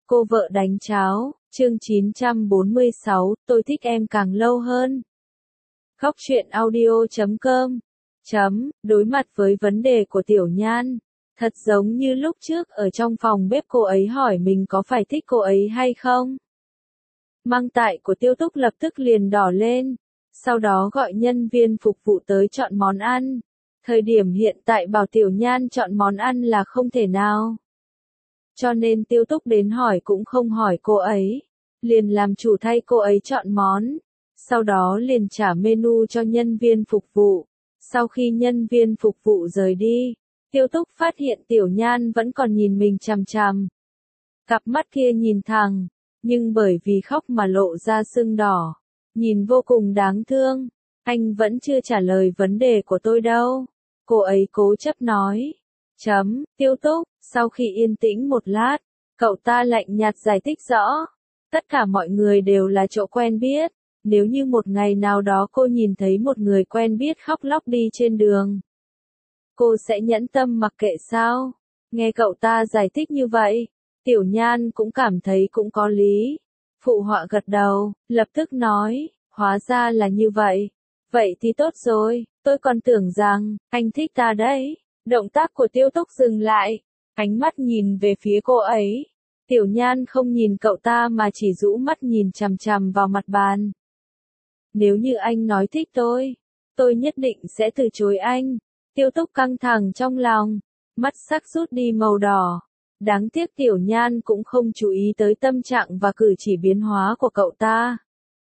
Cô vợ đánh cháo, chương 946, tôi thích em càng lâu hơn. Khóc chuyện audio.com. Đối mặt với vấn đề của Tiểu Nhan, thật giống như lúc trước ở trong phòng bếp cô ấy hỏi mình có phải thích cô ấy hay không. Mang tại của Tiêu Túc lập tức liền đỏ lên, sau đó gọi nhân viên phục vụ tới chọn món ăn. Thời điểm hiện tại bảo Tiểu Nhan chọn món ăn là không thể nào. Cho nên Tiêu Túc đến hỏi cũng không hỏi cô ấy, liền làm chủ thay cô ấy chọn món, sau đó liền trả menu cho nhân viên phục vụ. Sau khi nhân viên phục vụ rời đi, Tiêu Túc phát hiện Tiểu Nhan vẫn còn nhìn mình chằm chằm. Cặp mắt kia nhìn thẳng, nhưng bởi vì khóc mà lộ ra sưng đỏ, nhìn vô cùng đáng thương. Anh vẫn chưa trả lời vấn đề của tôi đâu, cô ấy cố chấp nói. Tiêu Túc, sau khi yên tĩnh một lát, cậu ta lạnh nhạt giải thích rõ. Tất cả mọi người đều là chỗ quen biết, nếu như một ngày nào đó cô nhìn thấy một người quen biết khóc lóc đi trên đường, cô sẽ nhẫn tâm mặc kệ sao? Nghe cậu ta giải thích như vậy, Tiểu Nhan cũng cảm thấy cũng có lý. Phụ họa gật đầu, lập tức nói, hóa ra là như vậy. Vậy thì tốt rồi, tôi còn tưởng rằng, anh thích ta đấy. Động tác của Tiêu Túc dừng lại, ánh mắt nhìn về phía cô ấy. Tiểu Nhan không nhìn cậu ta mà chỉ rũ mắt nhìn chằm chằm vào mặt bàn. Nếu như anh nói thích tôi nhất định sẽ từ chối anh. Tiêu Túc căng thẳng trong lòng, mắt sắc rút đi màu đỏ. Đáng tiếc Tiểu Nhan cũng không chú ý tới tâm trạng và cử chỉ biến hóa của cậu ta.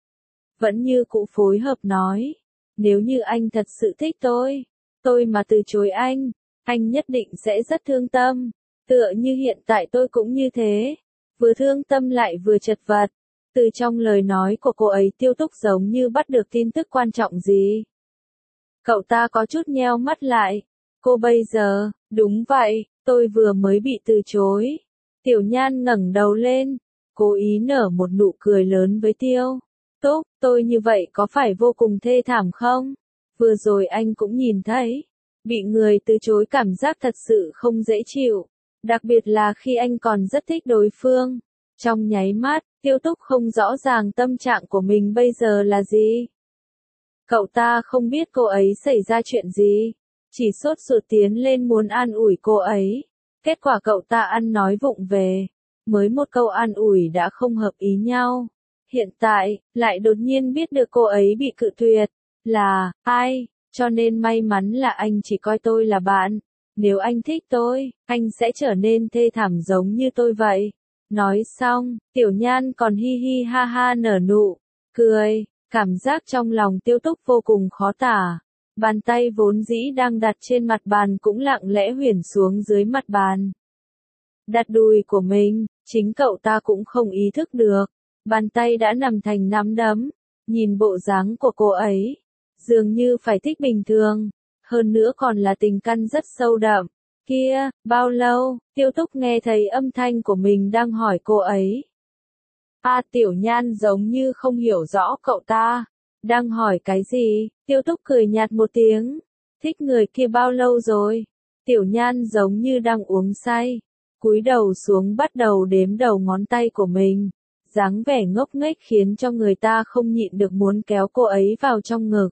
Vẫn như cũ phối hợp nói, nếu như anh thật sự thích tôi mà từ chối anh nhất định sẽ rất thương tâm, tựa như hiện tại tôi cũng như thế, vừa thương tâm lại vừa chật vật. Từ trong lời nói của cô ấy Tiêu Túc giống như bắt được tin tức quan trọng gì. Cậu ta có chút nheo mắt lại, cô bây giờ, đúng vậy, tôi vừa mới bị từ chối. Tiểu Nhan ngẩng đầu lên, cố ý nở một nụ cười lớn với Tiêu Túc, tôi như vậy có phải vô cùng thê thảm không? Vừa rồi anh cũng nhìn thấy. Bị người từ chối cảm giác thật sự không dễ chịu, đặc biệt là khi anh còn rất thích đối phương. Trong nháy mắt, Tiêu Túc không rõ ràng tâm trạng của mình bây giờ là gì. Cậu ta không biết cô ấy xảy ra chuyện gì, chỉ sốt ruột tiến lên muốn an ủi cô ấy. Kết quả cậu ta ăn nói vụng về, mới một câu an ủi đã không hợp ý nhau. Hiện tại, lại đột nhiên biết được cô ấy bị cự tuyệt, là ai? Cho nên may mắn là anh chỉ coi tôi là bạn. Nếu anh thích tôi, anh sẽ trở nên thê thảm giống như tôi vậy. Nói xong, Tiểu Nhan còn hi hi ha ha nở nụ cười, cảm giác trong lòng Tiêu Túc vô cùng khó tả. Bàn tay vốn dĩ đang đặt trên mặt bàn cũng lặng lẽ huyền xuống dưới mặt bàn. Đặt đùi của mình, chính cậu ta cũng không ý thức được. Bàn tay đã nằm thành nắm đấm, nhìn bộ dáng của cô ấy, dường như phải thích bình thường, hơn nữa còn là tình căn rất sâu đậm. Kia, bao lâu? Tiêu Túc nghe thấy âm thanh của mình đang hỏi cô ấy. Tiểu Nhan giống như không hiểu rõ cậu ta đang hỏi cái gì. Tiêu Túc cười nhạt một tiếng. Thích người kia bao lâu rồi? Tiểu Nhan giống như đang uống say, cúi đầu xuống bắt đầu đếm đầu ngón tay của mình. Dáng vẻ ngốc nghếch khiến cho người ta không nhịn được muốn kéo cô ấy vào trong ngực.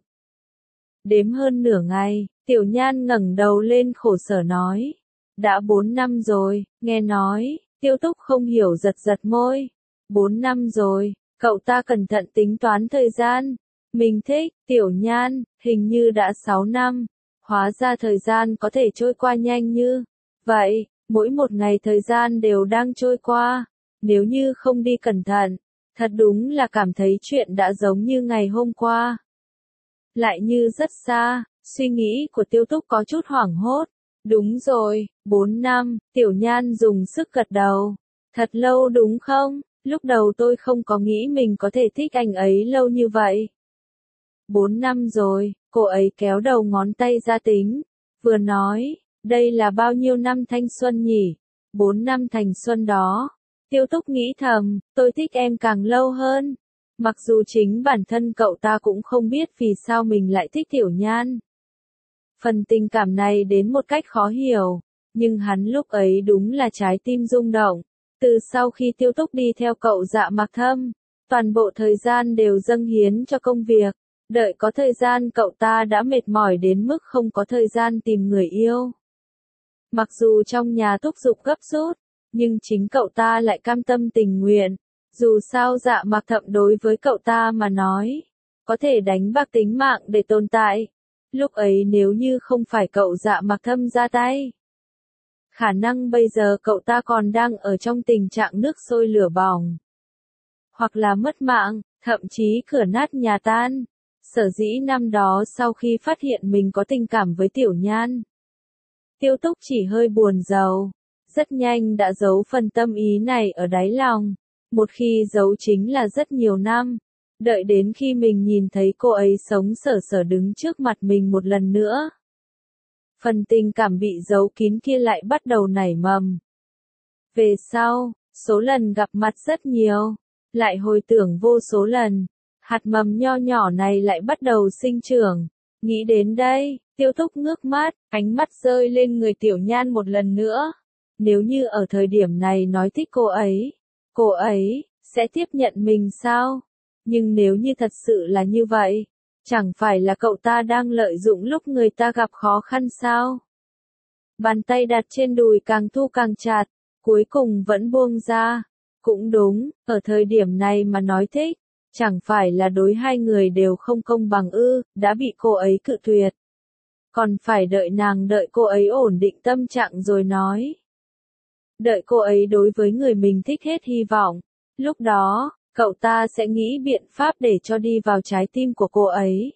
Đếm hơn nửa ngày, Tiểu Nhan ngẩng đầu lên khổ sở nói. Đã 4 năm rồi, nghe nói. Tiêu Túc không hiểu giật giật môi. 4 năm rồi, cậu ta cẩn thận tính toán thời gian. Mình thích, Tiểu Nhan, hình như đã 6 năm. Hóa ra thời gian có thể trôi qua nhanh như vậy, mỗi một ngày thời gian đều đang trôi qua. Nếu như không đi cẩn thận, thật đúng là cảm thấy chuyện đã giống như ngày hôm qua. Lại như rất xa, suy nghĩ của Tiêu Túc có chút hoảng hốt. Đúng rồi, 4 năm, Tiểu Nhan dùng sức gật đầu. Thật lâu đúng không? Lúc đầu tôi không có nghĩ mình có thể thích anh ấy lâu như vậy. 4 năm rồi, cô ấy kéo đầu ngón tay ra tính, vừa nói, đây là bao nhiêu năm thanh xuân nhỉ? 4 năm thanh xuân đó. Tiêu Túc nghĩ thầm, tôi thích em càng lâu hơn. Mặc dù chính bản thân cậu ta cũng không biết vì sao mình lại thích Tiểu Nhan. Phần tình cảm này đến một cách khó hiểu, nhưng hắn lúc ấy đúng là trái tim rung động. Từ sau khi Tiêu Túc đi theo cậu Dạ Mạc Thâm, toàn bộ thời gian đều dâng hiến cho công việc. Đợi có thời gian cậu ta đã mệt mỏi đến mức không có thời gian tìm người yêu. Mặc dù trong nhà thúc giục gấp rút, nhưng chính cậu ta lại cam tâm tình nguyện. Dù sao Dạ Mạc Thâm đối với cậu ta mà nói, có thể đánh bạc tính mạng để tồn tại. Lúc ấy nếu như không phải cậu Dạ Mạc Thâm ra tay, khả năng bây giờ cậu ta còn đang ở trong tình trạng nước sôi lửa bỏng. Hoặc là mất mạng, thậm chí cửa nát nhà tan. Sở dĩ năm đó sau khi phát hiện mình có tình cảm với Tiểu Nhan, Tiêu Túc chỉ hơi buồn rầu, rất nhanh đã giấu phần tâm ý này ở đáy lòng. Một khi giấu chính là rất nhiều năm. Đợi đến khi mình nhìn thấy cô ấy sống sờ sờ đứng trước mặt mình một lần nữa, phần tình cảm bị giấu kín kia lại bắt đầu nảy mầm. Về sau, số lần gặp mặt rất nhiều, lại hồi tưởng vô số lần, hạt mầm nho nhỏ này lại bắt đầu sinh trưởng. Nghĩ đến đây, Tiêu Túc ngước mắt, ánh mắt rơi lên người Tiểu Nhan một lần nữa. Nếu như ở thời điểm này nói thích cô ấy sẽ tiếp nhận mình sao? Nhưng nếu như thật sự là như vậy, chẳng phải là cậu ta đang lợi dụng lúc người ta gặp khó khăn sao? Bàn tay đặt trên đùi càng thu càng chặt, cuối cùng vẫn buông ra. Cũng đúng, ở thời điểm này mà nói thích, chẳng phải là đối hai người đều không công bằng ư, đã bị cô ấy cự tuyệt. Còn phải đợi cô ấy ổn định tâm trạng rồi nói. Đợi cô ấy đối với người mình thích hết hy vọng. Lúc đó, cậu ta sẽ nghĩ biện pháp để cho đi vào trái tim của cô ấy.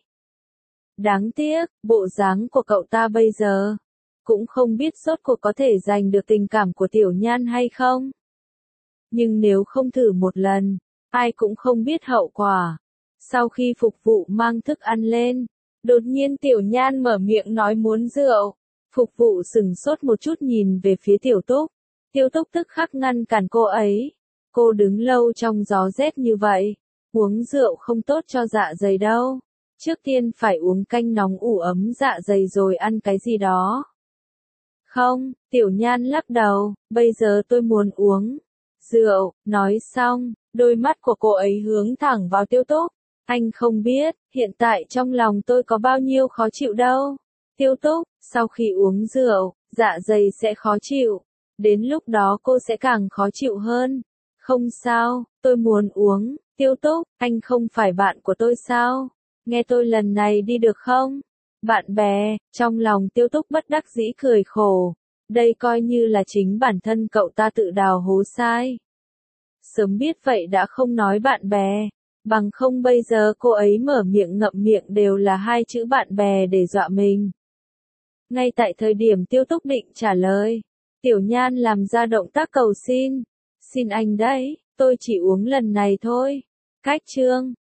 Đáng tiếc, bộ dáng của cậu ta bây giờ, cũng không biết rốt cuộc có thể giành được tình cảm của Tiểu Nhan hay không. Nhưng nếu không thử một lần, ai cũng không biết hậu quả. Sau khi phục vụ mang thức ăn lên, đột nhiên Tiểu Nhan mở miệng nói muốn rượu. Phục vụ sừng sốt một chút nhìn về phía Tiểu Túc. Tiêu Túc tức khắc ngăn cản cô ấy. Cô đứng lâu trong gió rét như vậy, uống rượu không tốt cho dạ dày đâu. Trước tiên phải uống canh nóng ủ ấm dạ dày rồi ăn cái gì đó. Không, Tiểu Nhan lắc đầu, bây giờ tôi muốn uống rượu. Nói xong, đôi mắt của cô ấy hướng thẳng vào Tiêu Túc. Anh không biết, hiện tại trong lòng tôi có bao nhiêu khó chịu đâu. Tiêu Túc, sau khi uống rượu, dạ dày sẽ khó chịu. Đến lúc đó cô sẽ càng khó chịu hơn. Không sao, tôi muốn uống. Tiêu Túc, anh không phải bạn của tôi sao? Nghe tôi lần này đi được không? Bạn bè, trong lòng Tiêu Túc bất đắc dĩ cười khổ. Đây coi như là chính bản thân cậu ta tự đào hố sai. Sớm biết vậy đã không nói bạn bè. Bằng không bây giờ cô ấy mở miệng ngậm miệng đều là hai chữ bạn bè để dọa mình. Ngay tại thời điểm Tiêu Túc định trả lời, Tiểu Nhan làm ra động tác cầu xin. Xin anh đấy, tôi chỉ uống lần này thôi. Cách chương